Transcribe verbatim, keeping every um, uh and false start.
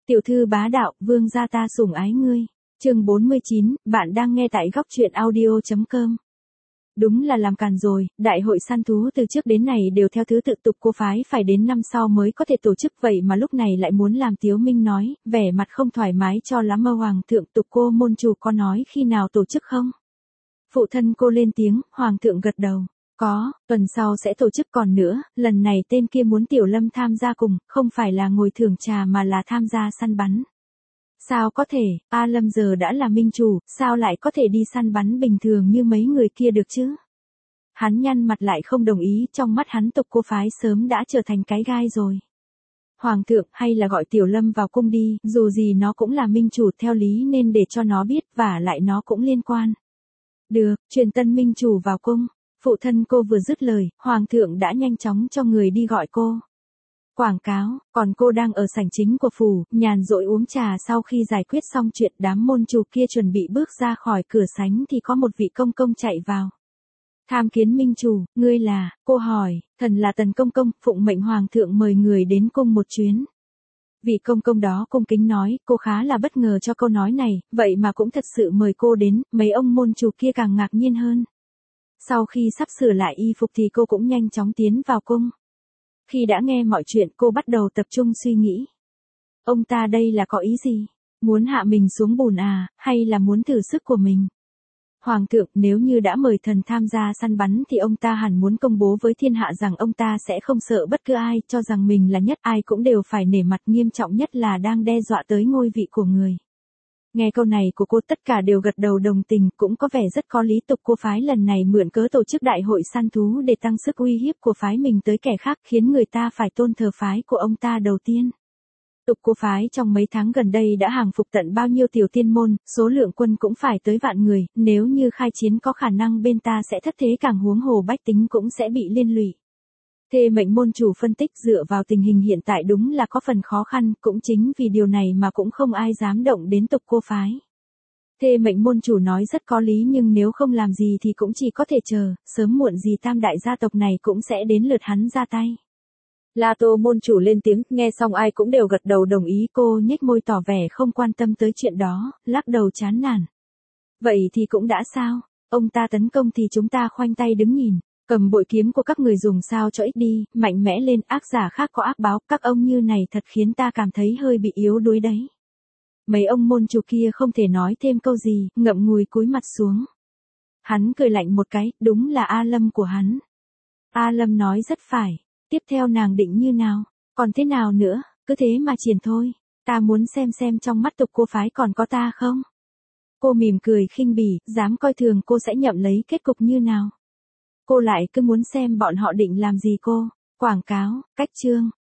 Tiểu thư bá đạo, vương gia ta sủng ái ngươi. Chương bốn mươi chín, bạn đang nghe tại góc truyện audio chấm com. Đúng là làm càn rồi, đại hội săn thú từ trước đến nay đều theo thứ tự tục cô phái phải đến năm sau mới có thể tổ chức, vậy mà lúc này lại muốn làm Tiếu Minh nói, vẻ mặt không thoải mái cho lắm. Mơ hoàng thượng, tục cô môn chủ có nói khi nào tổ chức không? Phụ thân cô lên tiếng, hoàng thượng gật đầu. Có, tuần sau sẽ tổ chức. Còn nữa, lần này tên kia muốn Tiểu Lâm tham gia cùng, không phải là ngồi thưởng trà mà là tham gia săn bắn. Sao có thể, A Lâm giờ đã là minh chủ, sao lại có thể đi săn bắn bình thường như mấy người kia được chứ? Hắn nhăn mặt lại không đồng ý, trong mắt hắn tục cô phái sớm đã trở thành cái gai rồi. Hoàng thượng, hay là gọi Tiểu Lâm vào cung đi, dù gì nó cũng là minh chủ, theo lý nên để cho nó biết, và lại nó cũng liên quan. Được, truyền tân minh chủ vào cung. Phụ thân cô vừa dứt lời, hoàng thượng đã nhanh chóng cho người đi gọi cô. Quảng cáo, còn cô đang ở sảnh chính của phủ, nhàn rỗi uống trà. Sau khi giải quyết xong chuyện, đám môn chủ kia chuẩn bị bước ra khỏi cửa sảnh thì có một vị công công chạy vào. Tham kiến minh chủ, ngươi là? Cô hỏi. Thần là Tần công công, phụng mệnh hoàng thượng mời người đến cung một chuyến. Vị công công đó cung kính nói, cô khá là bất ngờ cho câu nói này, vậy mà cũng thật sự mời cô đến. Mấy ông môn chủ kia càng ngạc nhiên hơn. Sau khi sắp sửa lại y phục thì cô cũng nhanh chóng tiến vào cung. Khi đã nghe mọi chuyện, cô bắt đầu tập trung suy nghĩ. Ông ta đây là có ý gì? Muốn hạ mình xuống bùn à, hay là muốn thử sức của mình? Hoàng thượng, nếu như đã mời thần tham gia săn bắn thì ông ta hẳn muốn công bố với thiên hạ rằng ông ta sẽ không sợ bất cứ ai, cho rằng mình là nhất, ai cũng đều phải nể mặt, nghiêm trọng nhất là đang đe dọa tới ngôi vị của người. Nghe câu này của cô, tất cả đều gật đầu đồng tình, cũng có vẻ rất có lý. Tục cô phái lần này mượn cớ tổ chức đại hội săn thú để tăng sức uy hiếp của phái mình tới kẻ khác, khiến người ta phải tôn thờ phái của ông ta đầu tiên. Tục cô phái trong mấy tháng gần đây đã hàng phục tận bao nhiêu tiểu tiên môn, số lượng quân cũng phải tới vạn người, nếu như khai chiến có khả năng bên ta sẽ thất thế, càng huống hồ bách tính cũng sẽ bị liên lụy. Thê mệnh môn chủ phân tích, dựa vào tình hình hiện tại đúng là có phần khó khăn, cũng chính vì điều này mà cũng không ai dám động đến tục cô phái. Thê mệnh môn chủ nói rất có lý, nhưng nếu không làm gì thì cũng chỉ có thể chờ, sớm muộn gì tam đại gia tộc này cũng sẽ đến lượt hắn ra tay. La Tô môn chủ lên tiếng, nghe xong ai cũng đều gật đầu đồng ý. Cô nhếch môi tỏ vẻ không quan tâm tới chuyện đó, lắc đầu chán nản. Vậy thì cũng đã sao, ông ta tấn công thì chúng ta khoanh tay đứng nhìn. Cầm bội kiếm của các người dùng sao cho ít đi, mạnh mẽ lên, ác giả khác có ác báo, các ông như này thật khiến ta cảm thấy hơi bị yếu đuối đấy. Mấy ông môn chủ kia không thể nói thêm câu gì, ngậm ngùi cúi mặt xuống. Hắn cười lạnh một cái, đúng là A Lâm của hắn. A Lâm nói rất phải, tiếp theo nàng định như nào, còn thế nào nữa, cứ thế mà triển thôi, ta muốn xem xem trong mắt tục cô phái còn có ta không. Cô mỉm cười khinh bỉ, dám coi thường cô sẽ nhậm lấy kết cục như nào. Cô lại cứ muốn xem bọn họ định làm gì cô. Quảng cáo, cách chương.